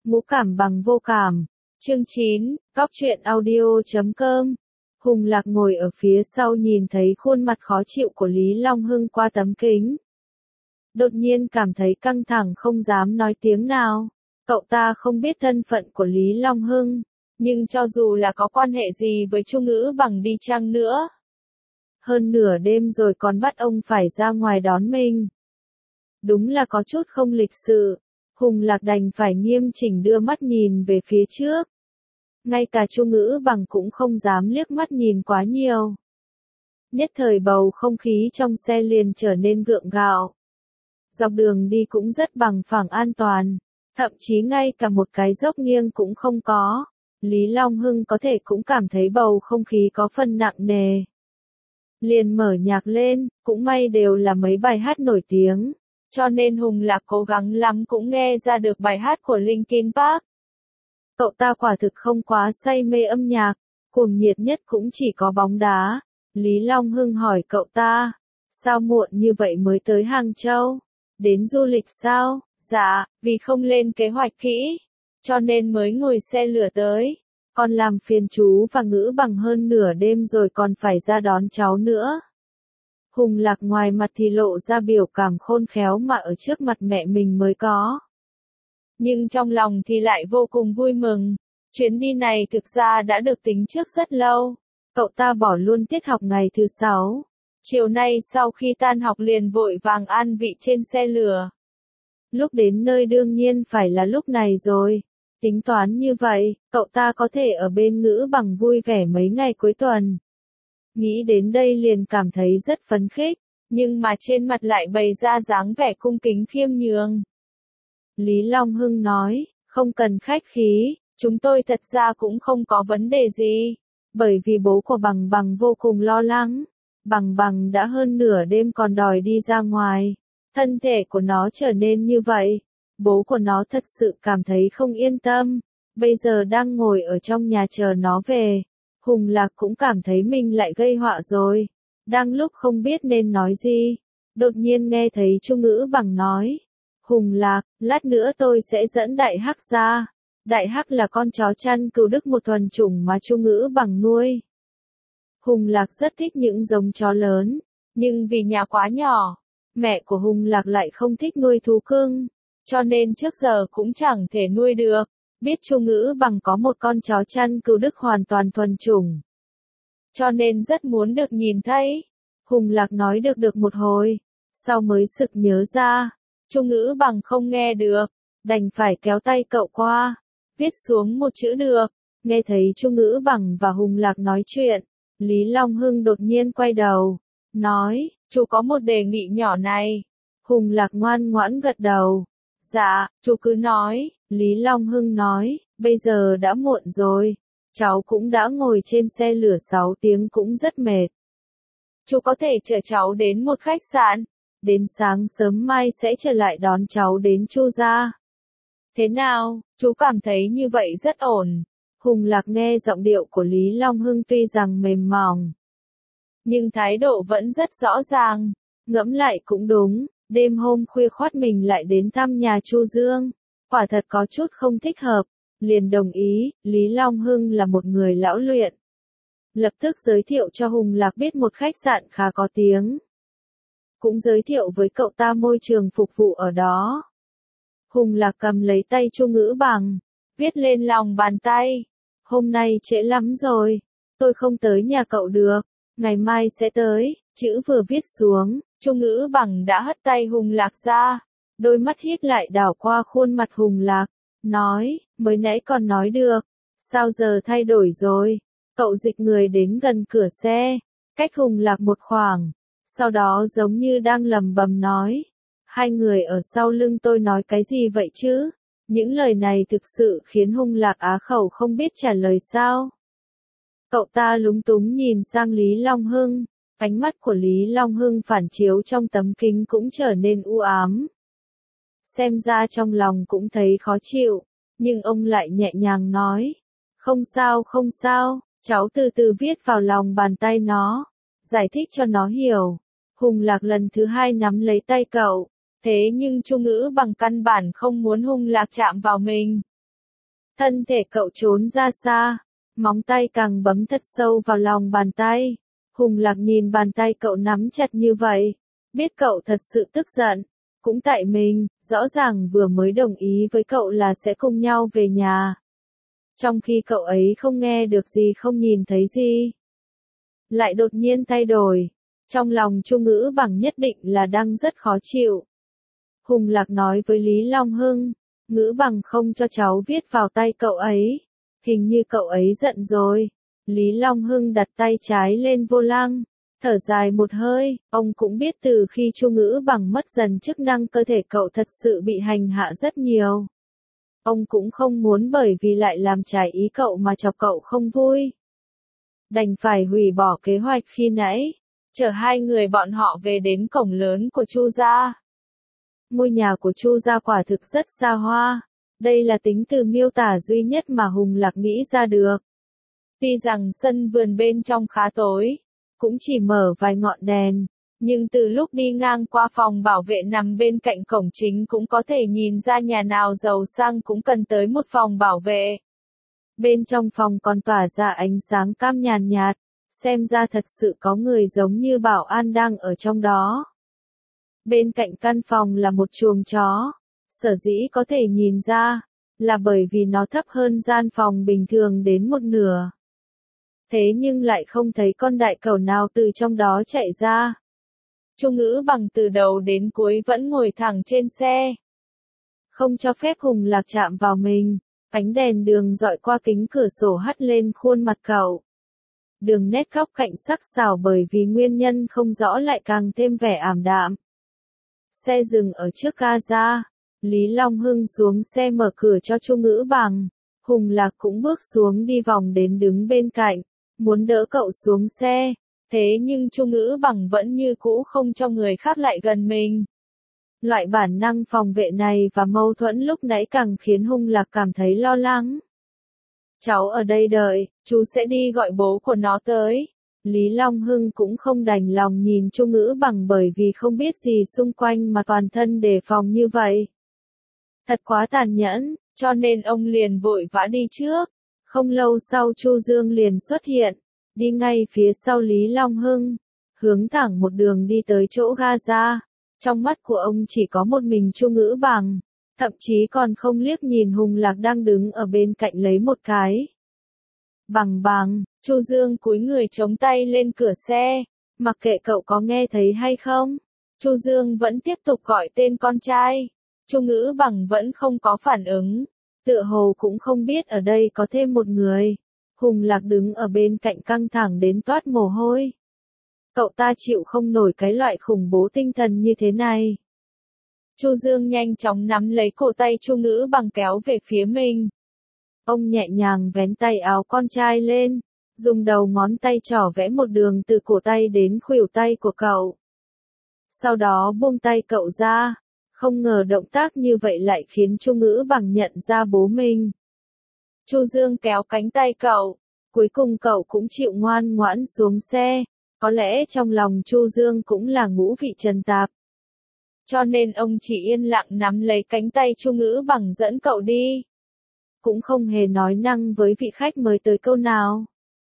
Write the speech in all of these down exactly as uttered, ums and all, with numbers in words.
Ngũ cảm bằng vô cảm. Chương chín, Góc truyện audio chấm com. Hùng Lạc ngồi ở phía sau nhìn thấy khuôn mặt khó chịu của Lý Long Hưng qua tấm kính. Đột nhiên cảm thấy căng thẳng không dám nói tiếng nào. Cậu ta không biết thân phận của Lý Long Hưng, nhưng cho dù là có quan hệ gì với Chu Ngữ Bằng đi chăng nữa. Hơn nửa đêm rồi còn bắt ông phải ra ngoài đón mình. Đúng là có chút không lịch sự. Hùng Lạc đành phải nghiêm chỉnh đưa mắt nhìn về phía trước. Ngay cả Chu Ngữ Bằng cũng không dám liếc mắt nhìn quá nhiều. Nhất thời bầu không khí trong xe liền trở nên gượng gạo. Dọc đường đi cũng rất bằng phẳng an toàn, thậm chí ngay cả một cái dốc nghiêng cũng không có. Lý Long Hưng có thể cũng cảm thấy bầu không khí có phần nặng nề. Liền mở nhạc lên, cũng may đều là mấy bài hát nổi tiếng, cho nên Hùng Lạc cố gắng lắm cũng nghe ra được bài hát của Linkin Park. Cậu ta quả thực không quá say mê âm nhạc, cuồng nhiệt nhất cũng chỉ có bóng đá. Lý Long Hưng hỏi cậu ta, sao muộn như vậy mới tới Hàng Châu? Đến du lịch sao? Dạ, vì không lên kế hoạch kỹ, cho nên mới ngồi xe lửa tới. Còn làm phiền chú và Ngữ Bằng hơn nửa đêm rồi còn phải ra đón cháu nữa. Hùng Lạc ngoài mặt thì lộ ra biểu cảm khôn khéo mà ở trước mặt mẹ mình mới có. Nhưng trong lòng thì lại vô cùng vui mừng. Chuyến đi này thực ra đã được tính trước rất lâu. Cậu ta bỏ luôn tiết học ngày thứ sáu. Chiều nay sau khi tan học liền vội vàng an vị trên xe lửa. Lúc đến nơi đương nhiên phải là lúc này rồi. Tính toán như vậy, cậu ta có thể ở bên Ngữ Bằng vui vẻ mấy ngày cuối tuần. Nghĩ đến đây liền cảm thấy rất phấn khích, nhưng mà trên mặt lại bày ra dáng vẻ cung kính khiêm nhường. Lý Long Hưng nói, không cần khách khí, chúng tôi thật ra cũng không có vấn đề gì, bởi vì bố của Bằng Bằng vô cùng lo lắng. Bằng Bằng đã hơn nửa đêm còn đòi đi ra ngoài, thân thể của nó trở nên như vậy, bố của nó thật sự cảm thấy không yên tâm, bây giờ đang ngồi ở trong nhà chờ nó về. Hùng Lạc cũng cảm thấy mình lại gây họa rồi, đang lúc không biết nên nói gì, đột nhiên nghe thấy Chu Ngữ Bằng nói, Hùng Lạc, lát nữa tôi sẽ dẫn Đại Hắc ra. Đại Hắc là con chó chăn cừu Đức một thuần chủng mà Chu Ngữ Bằng nuôi. Hùng Lạc rất thích những giống chó lớn, nhưng vì nhà quá nhỏ, mẹ của Hùng Lạc lại không thích nuôi thú cưng, cho nên trước giờ cũng chẳng thể nuôi được. Biết Chu Ngữ Bằng có một con chó chăn cừu Đức hoàn toàn thuần chủng, cho nên rất muốn được nhìn thấy. Hùng Lạc nói được được một hồi, sau mới sực nhớ ra, Chu Ngữ Bằng không nghe được, đành phải kéo tay cậu qua, viết xuống một chữ được. Nghe thấy Chu Ngữ Bằng và Hùng Lạc nói chuyện, Lý Long Hưng đột nhiên quay đầu, nói, chú có một đề nghị nhỏ này. Hùng Lạc ngoan ngoãn gật đầu. Dạ, chú cứ nói. Lý Long Hưng nói, bây giờ đã muộn rồi, cháu cũng đã ngồi trên xe lửa sáu tiếng cũng rất mệt. Chú có thể chở cháu đến một khách sạn, đến sáng sớm mai sẽ trở lại đón cháu đến Chu gia. Thế nào, chú cảm thấy như vậy rất ổn. Hùng Lạc nghe giọng điệu của Lý Long Hưng tuy rằng mềm mỏng, nhưng thái độ vẫn rất rõ ràng. Ngẫm lại cũng đúng, đêm hôm khuya khoắt mình lại đến thăm nhà Chu Dương, quả thật có chút không thích hợp. Liền đồng ý, Lý Long Hưng là một người lão luyện. Lập tức giới thiệu cho Hùng Lạc biết một khách sạn khá có tiếng. Cũng giới thiệu với cậu ta môi trường phục vụ ở đó. Hùng Lạc cầm lấy tay Chu Ngữ Bằng, viết lên lòng bàn tay. Hôm nay trễ lắm rồi, tôi không tới nhà cậu được, ngày mai sẽ tới. Chữ vừa viết xuống, Chu Ngữ Bằng đã hất tay Hùng Lạc ra, đôi mắt híp lại đảo qua khuôn mặt Hùng Lạc, nói, mới nãy còn nói được, sao giờ thay đổi rồi? Cậu dịch người đến gần cửa xe, cách Hùng Lạc một khoảng, sau đó giống như đang lẩm bẩm nói, hai người ở sau lưng tôi nói cái gì vậy chứ? Những lời này thực sự khiến Hùng Lạc á khẩu không biết trả lời sao. Cậu ta lúng túng nhìn sang Lý Long Hưng, ánh mắt của Lý Long Hưng phản chiếu trong tấm kính cũng trở nên u ám. Xem ra trong lòng cũng thấy khó chịu, nhưng ông lại nhẹ nhàng nói, không sao không sao, cháu từ từ viết vào lòng bàn tay nó, giải thích cho nó hiểu. Hùng Lạc lần thứ hai nắm lấy tay cậu, thế nhưng Chu Ngữ Bằng căn bản không muốn Hùng Lạc chạm vào mình. Thân thể cậu trốn ra xa, móng tay càng bấm thật sâu vào lòng bàn tay. Hùng Lạc nhìn bàn tay cậu nắm chặt như vậy, biết cậu thật sự tức giận. Cũng tại mình, rõ ràng vừa mới đồng ý với cậu là sẽ cùng nhau về nhà. Trong khi cậu ấy không nghe được gì không nhìn thấy gì. Lại đột nhiên thay đổi. Trong lòng Chu Ngữ Bằng nhất định là đang rất khó chịu. Hùng Lạc nói với Lý Long Hưng, Ngữ Bằng không cho cháu viết vào tay cậu ấy. Hình như cậu ấy giận rồi. Lý Long Hưng đặt tay trái lên vô lăng, thở dài một hơi, ông cũng biết từ khi Chu Ngữ Bằng mất dần chức năng cơ thể cậu thật sự bị hành hạ rất nhiều. Ông cũng không muốn bởi vì lại làm trái ý cậu mà chọc cậu không vui. Đành phải hủy bỏ kế hoạch khi nãy, chở hai người bọn họ về đến cổng lớn của Chu gia. Ngôi nhà của Chu gia quả thực rất xa hoa. Đây là tính từ miêu tả duy nhất mà Hùng Lạc nghĩ ra được. Tuy rằng sân vườn bên trong khá tối, cũng chỉ mở vài ngọn đèn, nhưng từ lúc đi ngang qua phòng bảo vệ nằm bên cạnh cổng chính cũng có thể nhìn ra nhà nào giàu sang cũng cần tới một phòng bảo vệ. Bên trong phòng còn tỏa ra ánh sáng cam nhàn nhạt, xem ra thật sự có người giống như bảo an đang ở trong đó. Bên cạnh căn phòng là một chuồng chó. Sở dĩ có thể nhìn ra, là bởi vì nó thấp hơn gian phòng bình thường đến một nửa. Thế nhưng lại không thấy con đại cẩu nào từ trong đó chạy ra. Chu Ngữ Bằng từ đầu đến cuối vẫn ngồi thẳng trên xe. Không cho phép Hùng Lạc chạm vào mình, ánh đèn đường dọi qua kính cửa sổ hắt lên khuôn mặt cậu. Đường nét góc cạnh sắc sảo bởi vì nguyên nhân không rõ lại càng thêm vẻ ảm đạm. Xe dừng ở trước ga-ra. Lý Long Hưng xuống xe mở cửa cho Chu Ngữ Bằng. Hùng Lạc cũng bước xuống đi vòng đến đứng bên cạnh, muốn đỡ cậu xuống xe. Thế nhưng Chu Ngữ Bằng vẫn như cũ không cho người khác lại gần mình. Loại bản năng phòng vệ này và mâu thuẫn lúc nãy càng khiến Hùng Lạc cảm thấy lo lắng. Cháu ở đây đợi, chú sẽ đi gọi bố của nó tới. Lý Long Hưng cũng không đành lòng nhìn Chu Ngữ Bằng bởi vì không biết gì xung quanh mà toàn thân đề phòng như vậy. Thật quá tàn nhẫn, cho nên ông liền vội vã đi trước. Không lâu sau Chu Dương liền xuất hiện, đi ngay phía sau Lý Long Hưng, hướng thẳng một đường đi tới chỗ ga-ra. Trong mắt của ông chỉ có một mình Chu Ngữ Bằng, thậm chí còn không liếc nhìn Hùng Lạc đang đứng ở bên cạnh lấy một cái. Bằng bằng, Chu Dương cúi người chống tay lên cửa xe, mặc kệ cậu có nghe thấy hay không. Chu Dương vẫn tiếp tục gọi tên con trai. Chu Ngữ Bằng vẫn không có phản ứng, tựa hồ cũng không biết ở đây có thêm một người. Hùng Lạc đứng ở bên cạnh căng thẳng đến toát mồ hôi. Cậu ta chịu không nổi cái loại khủng bố tinh thần như thế này. Chu Dương nhanh chóng nắm lấy cổ tay Chu Ngữ Bằng kéo về phía mình. Ông nhẹ nhàng vén tay áo con trai lên, dùng đầu ngón tay trỏ vẽ một đường từ cổ tay đến khuỷu tay của cậu. Sau đó buông tay cậu ra. Không ngờ động tác như vậy lại khiến Chu Ngữ Bằng nhận ra bố mình. Chu Dương kéo cánh tay cậu, cuối cùng cậu cũng chịu ngoan ngoãn xuống xe. Có lẽ trong lòng Chu Dương cũng là ngũ vị trần tạp. Cho nên ông chỉ yên lặng nắm lấy cánh tay Chu Ngữ Bằng dẫn cậu đi. Cũng không hề nói năng với vị khách mới tới câu nào.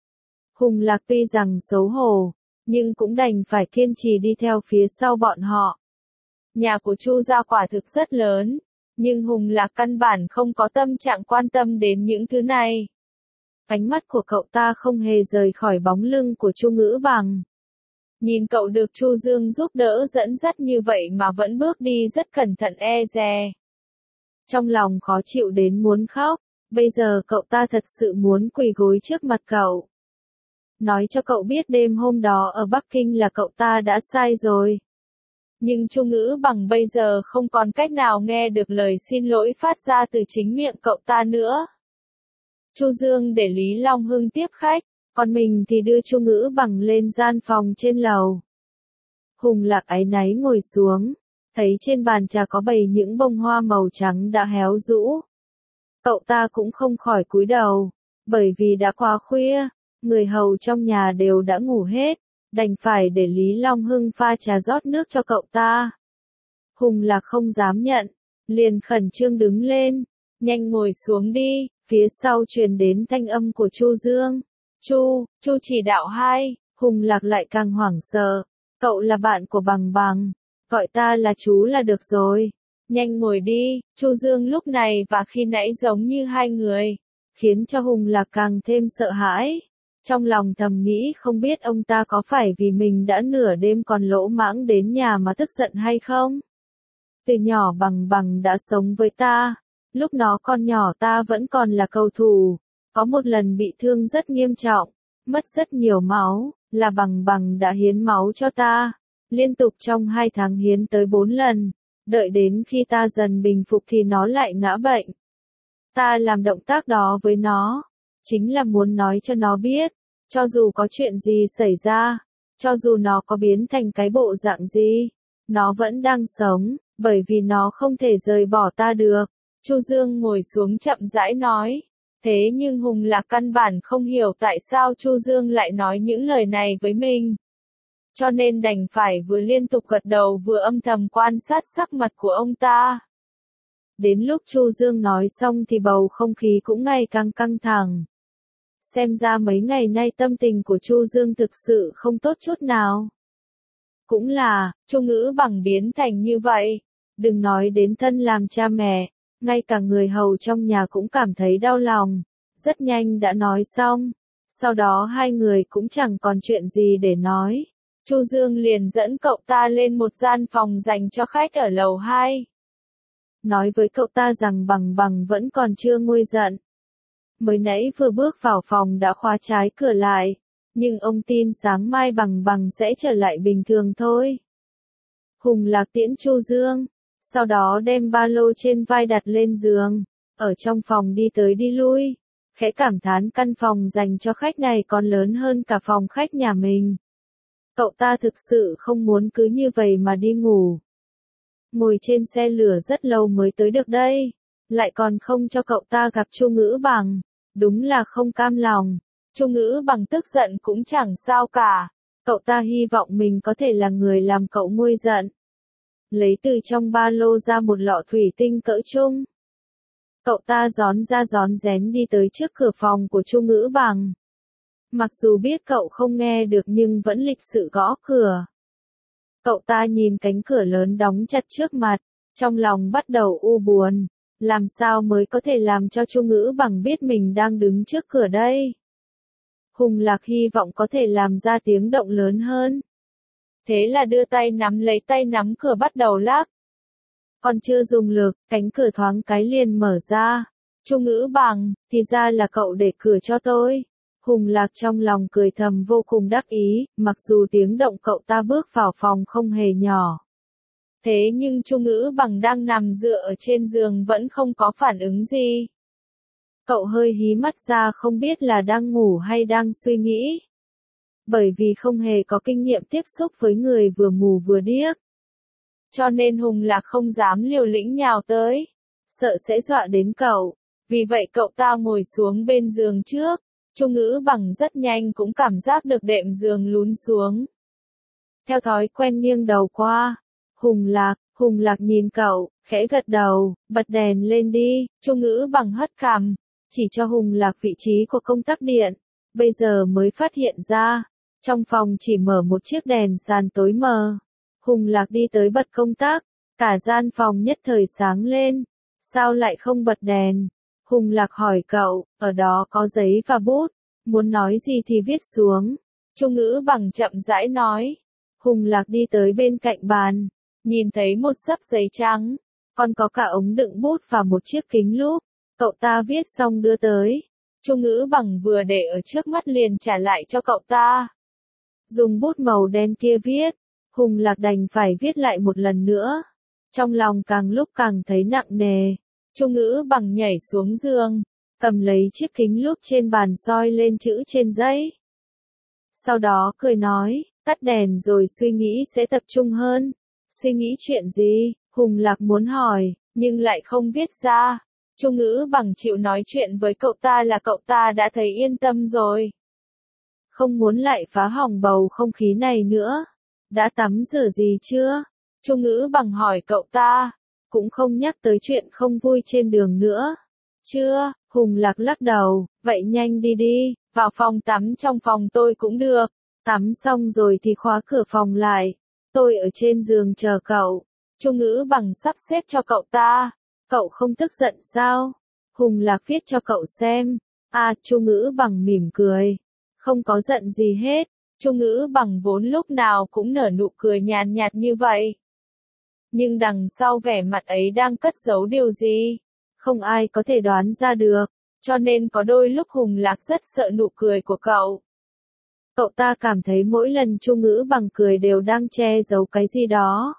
Hùng Lạc tuy rằng xấu hổ, nhưng cũng đành phải kiên trì đi theo phía sau bọn họ. Nhà của Chu gia quả thực rất lớn, nhưng Hùng Lạc căn bản không có tâm trạng quan tâm đến những thứ này. Ánh mắt của cậu ta không hề rời khỏi bóng lưng của Chu Ngữ Bằng. Nhìn cậu được Chu Dương giúp đỡ dẫn dắt như vậy mà vẫn bước đi rất cẩn thận e dè. Trong lòng khó chịu đến muốn khóc, bây giờ cậu ta thật sự muốn quỳ gối trước mặt cậu. Nói cho cậu biết đêm hôm đó ở Bắc Kinh là cậu ta đã sai rồi. Nhưng Chu Ngữ Bằng bây giờ không còn cách nào nghe được lời xin lỗi phát ra từ chính miệng cậu ta nữa. Chu Dương để Lý Long Hưng tiếp khách, còn mình thì đưa Chu Ngữ Bằng lên gian phòng trên lầu. Hùng Lạc áy náy ngồi xuống, thấy trên bàn trà có bày những bông hoa màu trắng đã héo rũ. Cậu ta cũng không khỏi cúi đầu, bởi vì đã quá khuya, người hầu trong nhà đều đã ngủ hết. Đành phải để Lý Long Hưng pha trà rót nước cho cậu ta. Hùng Lạc không dám nhận, liền khẩn trương đứng lên, nhanh ngồi xuống đi, Phía sau truyền đến thanh âm của Chu Dương. Chu, Chu chỉ đạo hai, Hùng Lạc lại càng hoảng sợ. Cậu là bạn của Bằng Bằng, gọi ta là chú là được rồi. Nhanh ngồi đi, Chu Dương lúc này và khi nãy giống như hai người, khiến cho Hùng Lạc càng thêm sợ hãi. Trong lòng thầm nghĩ không biết ông ta có phải vì mình đã nửa đêm còn lỗ mãng đến nhà mà tức giận hay không? Từ nhỏ Bằng Bằng đã sống với ta, lúc nó con nhỏ ta vẫn còn là cầu thủ, có một lần bị thương rất nghiêm trọng, mất rất nhiều máu, là Bằng Bằng đã hiến máu cho ta, liên tục trong hai tháng hiến tới bốn lần, đợi đến khi ta dần bình phục thì nó lại ngã bệnh. Ta làm động tác đó với nó, chính là muốn nói cho nó biết, cho dù có chuyện gì xảy ra, cho dù nó có biến thành cái bộ dạng gì, nó vẫn đang sống, bởi vì nó không thể rời bỏ ta được. Chu Dương ngồi xuống chậm rãi nói. Thế nhưng Hùng Lạc căn bản không hiểu tại sao Chu Dương lại nói những lời này với mình. Cho nên đành phải vừa liên tục gật đầu vừa âm thầm quan sát sắc mặt của ông ta. Đến lúc Chu Dương nói xong thì bầu không khí cũng ngày càng căng thẳng. Xem ra mấy ngày nay tâm tình của Chu Dương thực sự không tốt chút nào. Cũng là, Chu Ngữ Bằng biến thành như vậy. Đừng nói đến thân làm cha mẹ, ngay cả người hầu trong nhà cũng cảm thấy đau lòng. Rất nhanh đã nói xong. Sau đó hai người cũng chẳng còn chuyện gì để nói. Chu Dương liền dẫn cậu ta lên một gian phòng dành cho khách ở lầu hai. Nói với cậu ta rằng Bằng Bằng vẫn còn chưa nguôi giận. Mới nãy vừa bước vào phòng đã khóa trái cửa lại, nhưng ông tin sáng mai Bằng Bằng sẽ trở lại bình thường thôi. Hùng Lạc tiễn Chu Dương, sau đó đem ba lô trên vai đặt lên giường, ở trong phòng đi tới đi lui, khẽ cảm thán căn phòng dành cho khách này còn lớn hơn cả phòng khách nhà mình. Cậu ta thực sự không muốn cứ như vậy mà đi ngủ. Ngồi trên xe lửa rất lâu mới tới được đây, lại còn không cho cậu ta gặp Chu Ngữ Bằng, đúng là không cam lòng. Chu Ngữ Bằng tức giận cũng chẳng sao cả, cậu ta hy vọng mình có thể là người làm cậu nguôi giận. Lấy từ trong ba lô ra một lọ thủy tinh cỡ trung. Cậu ta rón ra rón rén đi tới trước cửa phòng của Chu Ngữ Bằng. Mặc dù biết cậu không nghe được nhưng vẫn lịch sự gõ cửa. Cậu ta nhìn cánh cửa lớn đóng chặt trước mặt, trong lòng bắt đầu u buồn. Làm sao mới có thể làm cho Chu Ngữ Bằng biết mình đang đứng trước cửa đây? Hùng Lạc hy vọng có thể làm ra tiếng động lớn hơn. Thế là đưa tay nắm lấy tay nắm cửa bắt đầu lắc. Còn chưa dùng lực, cánh cửa thoáng cái liền mở ra. Chu Ngữ Bằng, thì ra là cậu để cửa cho tôi. Hùng Lạc trong lòng cười thầm vô cùng đắc ý, mặc dù tiếng động cậu ta bước vào phòng không hề nhỏ. Thế nhưng Chu Ngữ Bằng đang nằm dựa ở trên giường vẫn không có phản ứng gì. Cậu hơi hí mắt ra không biết là đang ngủ hay đang suy nghĩ. Bởi vì không hề có kinh nghiệm tiếp xúc với người vừa mù vừa điếc. Cho nên Hùng Lạc không dám liều lĩnh nhào tới, sợ sẽ dọa đến cậu. Vì vậy cậu ta ngồi xuống bên giường trước. Chu Ngữ Bằng rất nhanh cũng cảm giác được đệm giường lún xuống. Theo thói quen nghiêng đầu qua. Hùng Lạc, Hùng Lạc nhìn cậu, khẽ gật đầu, bật đèn lên đi. Chu Ngữ Bằng hất cằm, chỉ cho Hùng Lạc vị trí của công tắc điện. Bây giờ mới phát hiện ra, trong phòng chỉ mở một chiếc đèn sàn tối mờ. Hùng Lạc đi tới bật công tắc, cả gian phòng nhất thời sáng lên. Sao lại không bật đèn? Hùng Lạc hỏi cậu, ở đó có giấy và bút, muốn nói gì thì viết xuống. Chu Ngữ Bằng chậm rãi nói. Hùng Lạc đi tới bên cạnh bàn, nhìn thấy một xấp giấy trắng, còn có cả ống đựng bút và một chiếc kính lúp. Cậu ta viết xong đưa tới. Chu Ngữ Bằng vừa để ở trước mắt liền trả lại cho cậu ta. Dùng bút màu đen kia viết, Hùng Lạc đành phải viết lại một lần nữa. Trong lòng càng lúc càng thấy nặng nề. Chu Ngữ Bằng nhảy xuống giường, cầm lấy chiếc kính lúp trên bàn soi lên chữ trên giấy. Sau đó cười nói, tắt đèn rồi suy nghĩ sẽ tập trung hơn. Suy nghĩ chuyện gì? Hùng Lạc muốn hỏi, nhưng lại không viết ra. Chu Ngữ Bằng chịu nói chuyện với cậu ta là cậu ta đã thấy yên tâm rồi. Không muốn lại phá hỏng bầu không khí này nữa. Đã tắm rửa gì chưa? Chu Ngữ Bằng hỏi cậu ta. Cũng không nhắc tới chuyện không vui trên đường nữa. Chưa, Hùng Lạc lắc đầu, vậy nhanh đi đi, vào phòng tắm trong phòng tôi cũng được. Tắm xong rồi thì khóa cửa phòng lại. Tôi ở trên giường chờ cậu. Chu Ngữ Bằng sắp xếp cho cậu ta. Cậu không tức giận sao? Hùng Lạc viết cho cậu xem. À, Chu Ngữ Bằng mỉm cười. Không có giận gì hết. Chu Ngữ Bằng vốn lúc nào cũng nở nụ cười nhàn nhạt như vậy. Nhưng đằng sau vẻ mặt ấy đang cất giấu điều gì? Không ai có thể đoán ra được. Cho nên có đôi lúc Hùng Lạc rất sợ nụ cười của cậu. Cậu ta cảm thấy mỗi lần Chu Ngữ Bằng cười đều đang che giấu cái gì đó.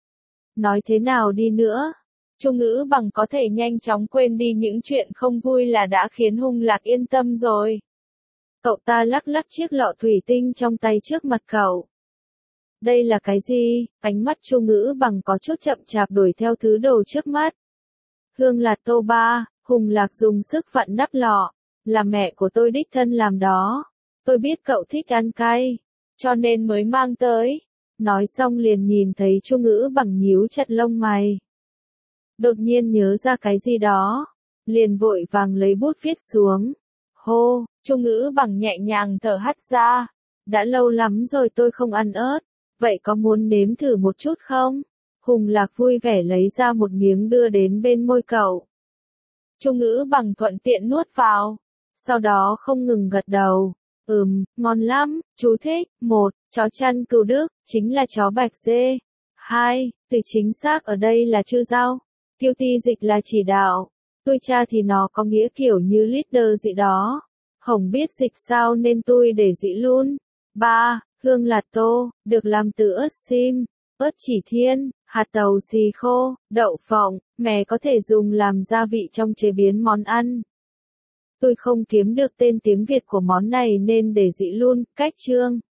Nói thế nào đi nữa, Chu Ngữ Bằng có thể nhanh chóng quên đi những chuyện không vui là đã khiến Hùng Lạc yên tâm rồi. Cậu ta lắc lắc chiếc lọ thủy tinh trong tay trước mặt cậu. Đây là cái gì? Ánh mắt Chu Ngữ Bằng có chút chậm chạp đuổi theo thứ đồ trước mắt. Hương lạt tô ba, Hùng Lạc dùng sức vặn nắp lọ. Là mẹ của tôi đích thân làm đó. Tôi biết cậu thích ăn cay, cho nên mới mang tới. Nói xong liền nhìn thấy Chu Ngữ Bằng nhíu chặt lông mày. Đột nhiên nhớ ra cái gì đó, liền vội vàng lấy bút viết xuống. Hô, Chu Ngữ Bằng nhẹ nhàng thở hắt ra. Đã lâu lắm rồi tôi không ăn ớt, vậy có muốn nếm thử một chút không? Hùng Lạc vui vẻ lấy ra một miếng đưa đến bên môi cậu. Chu Ngữ Bằng thuận tiện nuốt vào, sau đó không ngừng gật đầu. Ừm, ngon lắm, chú thích. Một, chó chăn Cừu Đức, chính là chó Bạch Dê. Hai, từ chính xác ở đây là chư rau. Tiêu ti dịch là chỉ đạo. Tôi cha thì nó có nghĩa kiểu như leader dị đó. Hổng biết dịch sao nên tôi để dị luôn. Ba, hương lạt tô, được làm từ ớt sim, ớt chỉ thiên, hạt tàu xì khô, đậu phộng, mè có thể dùng làm gia vị trong chế biến món ăn. Tôi không kiếm được tên tiếng Việt của món này nên để dị luôn, cách chương.